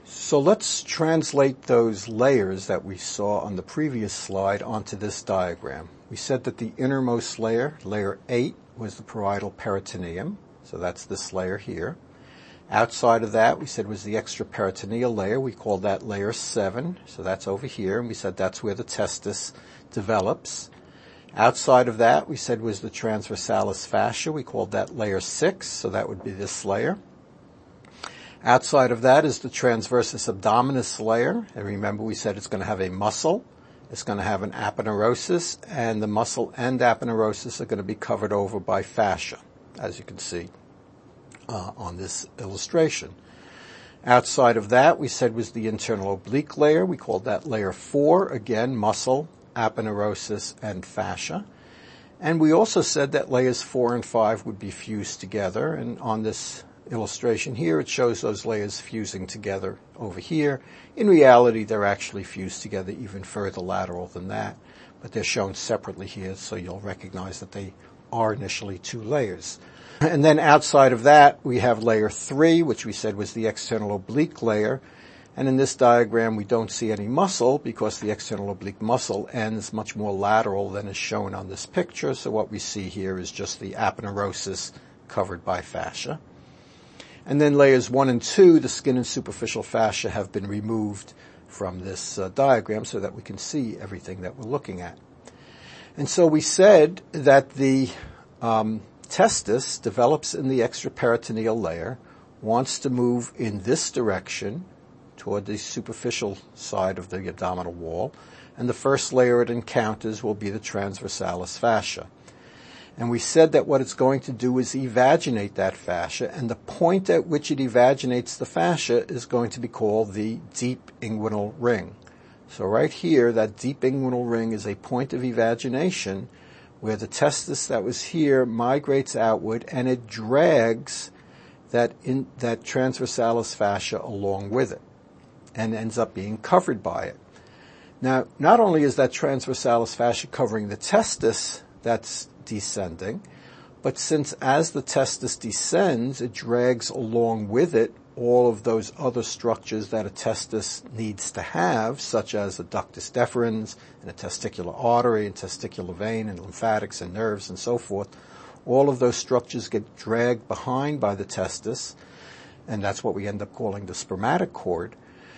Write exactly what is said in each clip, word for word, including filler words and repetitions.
So let's translate those layers that we saw on the previous slide onto this diagram. We said that the innermost layer, layer eight, was the parietal peritoneum. So that's this layer here. Outside of that, we said was the extraperitoneal layer. We called that layer seven. So that's over here. And we said that's where the testis develops. Outside of that, we said was the transversalis fascia. We called that layer six. So that would be this layer. Outside of that is the transversus abdominis layer. And remember, we said it's going to have a muscle. It's going to have an aponeurosis. And the muscle and aponeurosis are going to be covered over by fascia, as you can see uh, on this illustration. Outside of that, we said was the internal oblique layer. We called that layer four. Again, muscle, aponeurosis, and fascia. And we also said that layers four and five would be fused together. And on this illustration here, it shows those layers fusing together over here. In reality, they're actually fused together even further lateral than that, but they're shown separately here, so you'll recognize that they are initially two layers. And then outside of that, we have layer three, which we said was the external oblique layer. And in this diagram, we don't see any muscle because the external oblique muscle ends much more lateral than is shown on this picture. So what we see here is just the aponeurosis covered by fascia. And then layers one and two, the skin and superficial fascia, have been removed from this uh, diagram so that we can see everything that we're looking at. And so we said that the um, testis develops in the extraperitoneal layer, wants to move in this direction toward the superficial side of the abdominal wall, and the first layer it encounters will be the transversalis fascia. And we said that what it's going to do is evaginate that fascia, and the point at which it evaginates the fascia is going to be called the deep inguinal ring. So right here, that deep inguinal ring is a point of evagination where the testis that was here migrates outward and it drags that in, that transversalis fascia along with it and ends up being covered by it. Now, not only is that transversalis fascia covering the testis that's descending, but since as the testis descends, it drags along with it all of those other structures that a testis needs to have, such as a ductus deferens and a testicular artery and testicular vein and lymphatics and nerves and so forth. All of those structures get dragged behind by the testis, and that's what we end up calling the spermatic cord.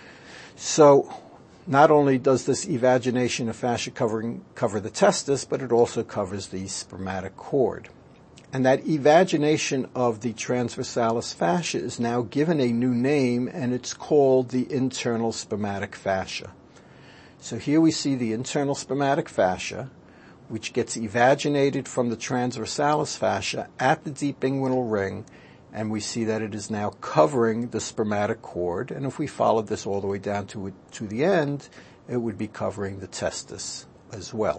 So not only does this evagination of fascia covering cover the testis, but it also covers the spermatic cord. And that evagination of the transversalis fascia is now given a new name, and it's called the internal spermatic fascia. So here we see the internal spermatic fascia, which gets evaginated from the transversalis fascia at the deep inguinal ring, and we see that it is now covering the spermatic cord. And if we followed this all the way down to, to the end, it would be covering the testis as well.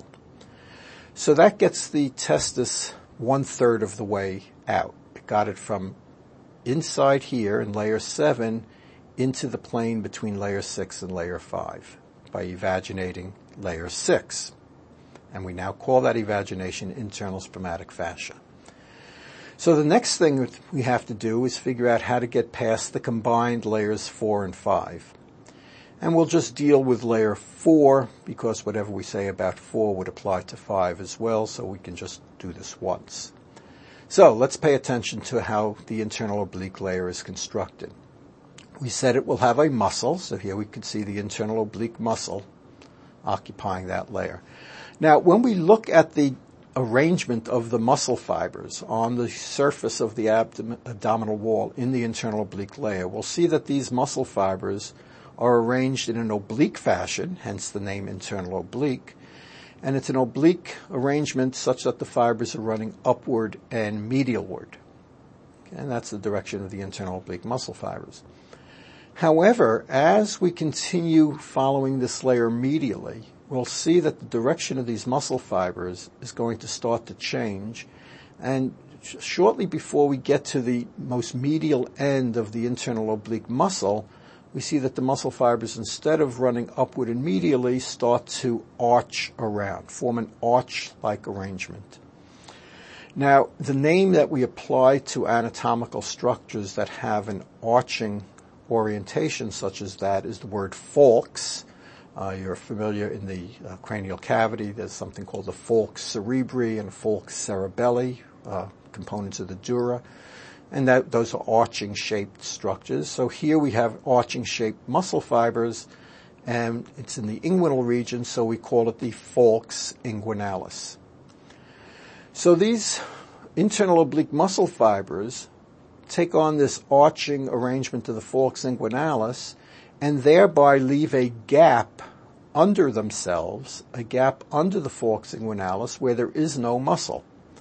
So that gets the testis one-third of the way out. It got it from inside here in layer seven into the plane between layer six and layer five by evaginating layer six. And we now call that evagination internal spermatic fascia. So the next thing we have to do is figure out how to get past the combined layers four and five. And we'll just deal with layer four because whatever we say about four would apply to five as well, so we can just do this once. So let's pay attention to how the internal oblique layer is constructed. We said it will have a muscle, so here we can see the internal oblique muscle occupying that layer. Now, when we look at the arrangement of the muscle fibers on the surface of the abdomen, abdominal wall in the internal oblique layer, we'll see that these muscle fibers are arranged in an oblique fashion, hence the name internal oblique, and it's an oblique arrangement such that the fibers are running upward and medialward. And that's the direction of the internal oblique muscle fibers. However, as we continue following this layer medially, we'll see that the direction of these muscle fibers is going to start to change. And sh- shortly before we get to the most medial end of the internal oblique muscle, we see that the muscle fibers, instead of running upward and medially, start to arch around, form an arch-like arrangement. Now, the name that we apply to anatomical structures that have an arching orientation such as that is the word falx. Uh, you're familiar in the uh, cranial cavity. There's something called the falx cerebri and falx cerebelli, uh, components of the dura. And that those are arching-shaped structures. So here we have arching-shaped muscle fibers, and it's in the inguinal region, so we call it the falx inguinalis. So these internal oblique muscle fibers take on this arching arrangement of the falx inguinalis and thereby leave a gap under themselves, a gap under the falx inguinalis where there is no muscle.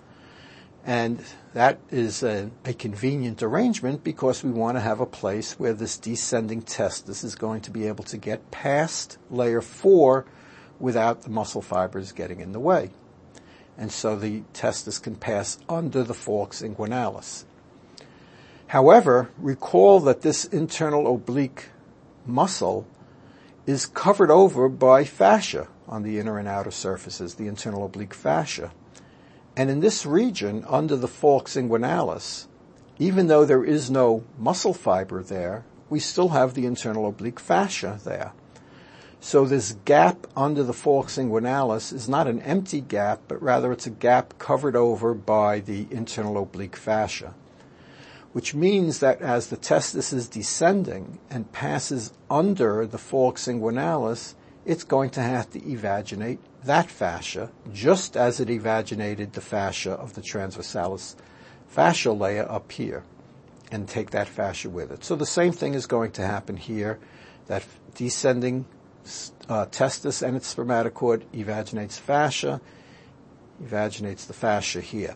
And that is a, a convenient arrangement because we want to have a place where this descending testis is going to be able to get past layer four without the muscle fibers getting in the way. And so the testis can pass under the falx inguinalis. However, recall that this internal oblique muscle is covered over by fascia on the inner and outer surfaces, the internal oblique fascia. And in this region, under the falx inguinalis, even though there is no muscle fiber there, we still have the internal oblique fascia there. So this gap under the falx inguinalis is not an empty gap, but rather it's a gap covered over by the internal oblique fascia, which means that as the testis is descending and passes under the falx inguinalis, it's going to have to evaginate that fascia, just as it evaginated the fascia of the transversalis fascial layer up here, and take that fascia with it. So the same thing is going to happen here, that descending uh, testis and its spermatocord evaginates fascia, evaginates the fascia here.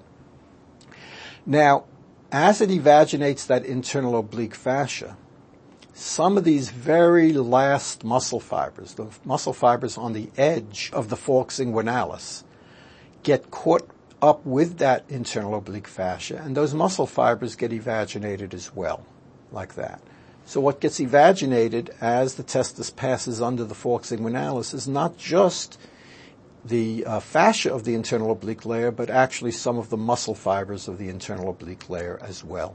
Now, as it evaginates that internal oblique fascia, some of these very last muscle fibers, the muscle fibers on the edge of the falx inguinalis, get caught up with that internal oblique fascia, and those muscle fibers get evaginated as well, like that. So what gets evaginated as the testis passes under the falx inguinalis is not just the uh, fascia of the internal oblique layer, but actually some of the muscle fibers of the internal oblique layer as well.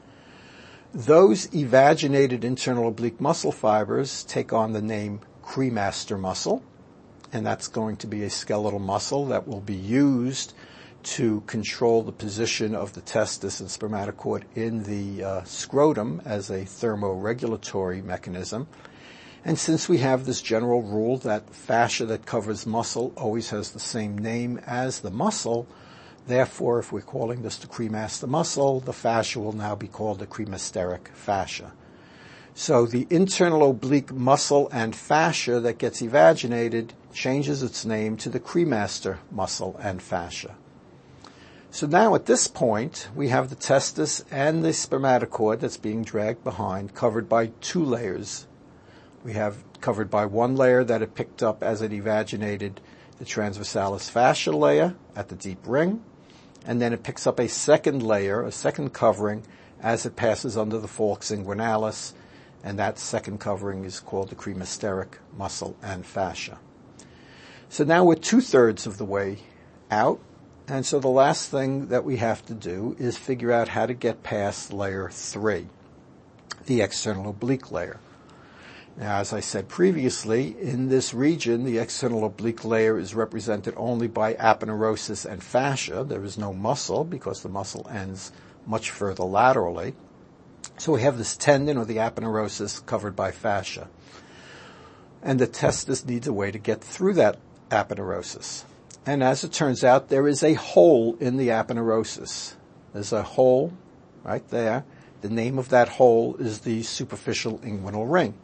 Those evaginated internal oblique muscle fibers take on the name cremaster muscle, and that's going to be a skeletal muscle that will be used to control the position of the testis and spermatocord in the uh, scrotum as a thermoregulatory mechanism. And since we have this general rule that fascia that covers muscle always has the same name as the muscle, therefore, if we're calling this the cremaster muscle, the fascia will now be called the cremasteric fascia. So the internal oblique muscle and fascia that gets evaginated changes its name to the cremaster muscle and fascia. So now at this point, we have the testis and the spermatocord that's being dragged behind, covered by two layers. We have covered by one layer that it picked up as it evaginated the transversalis fascial layer at the deep ring, and then it picks up a second layer, a second covering, as it passes under the falx inguinalis, and that second covering is called the cremasteric muscle and fascia. So now we're two-thirds of the way out, and so the last thing that we have to do is figure out how to get past layer three, the external oblique layer. Now, as I said previously, in this region, the external oblique layer is represented only by aponeurosis and fascia. There is no muscle because the muscle ends much further laterally. So we have this tendon or the aponeurosis covered by fascia. And the testis needs a way to get through that aponeurosis. And as it turns out, there is a hole in the aponeurosis. There's a hole right there. The name of that hole is the superficial inguinal ring.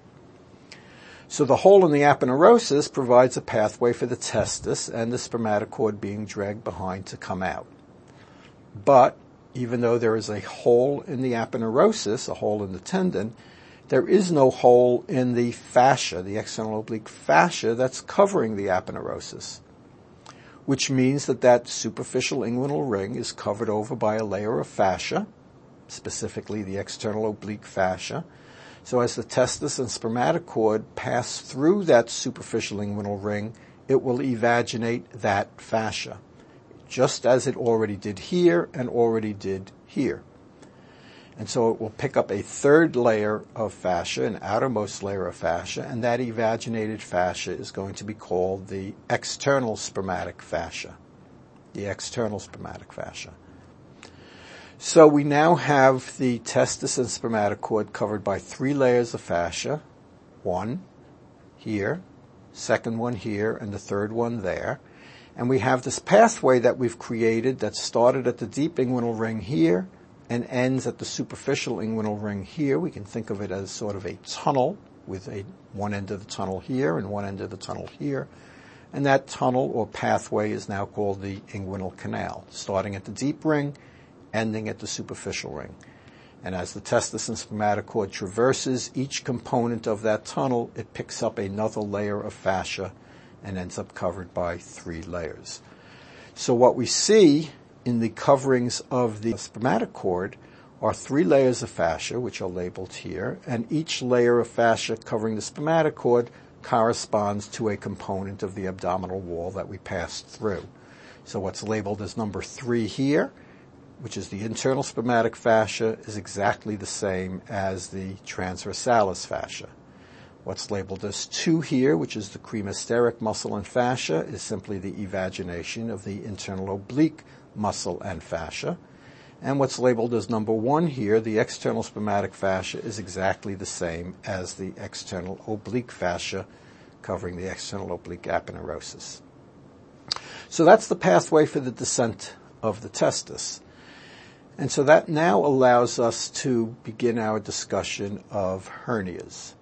So the hole in the aponeurosis provides a pathway for the testis and the spermatocord being dragged behind to come out. But even though there is a hole in the aponeurosis, a hole in the tendon, there is no hole in the fascia, the external oblique fascia that's covering the aponeurosis, which means that that superficial inguinal ring is covered over by a layer of fascia, specifically the external oblique fascia. So as the testis and spermatocord pass through that superficial inguinal ring, it will evaginate that fascia, just as it already did here and already did here. And so it will pick up a third layer of fascia, an outermost layer of fascia, and that evaginated fascia is going to be called the external spermatic fascia. The external spermatic fascia. So we now have the testis and spermatic cord covered by three layers of fascia. One here, second one here, and the third one there. And we have this pathway that we've created that started at the deep inguinal ring here and ends at the superficial inguinal ring here. We can think of it as sort of a tunnel with a one end of the tunnel here and one end of the tunnel here. And that tunnel or pathway is now called the inguinal canal, starting at the deep ring, ending at the superficial ring. And as the testis and spermatic cord traverses each component of that tunnel, it picks up another layer of fascia and ends up covered by three layers. So what we see in the coverings of the spermatic cord are three layers of fascia, which are labeled here, and each layer of fascia covering the spermatic cord corresponds to a component of the abdominal wall that we passed through. So what's labeled as number three here, which is the internal spermatic fascia, is exactly the same as the transversalis fascia. What's labeled as two here, which is the cremasteric muscle and fascia, is simply the evagination of the internal oblique muscle and fascia. And what's labeled as number one here, the external spermatic fascia, is exactly the same as the external oblique fascia covering the external oblique aponeurosis. So that's the pathway for the descent of the testis. And so that now allows us to begin our discussion of hernias.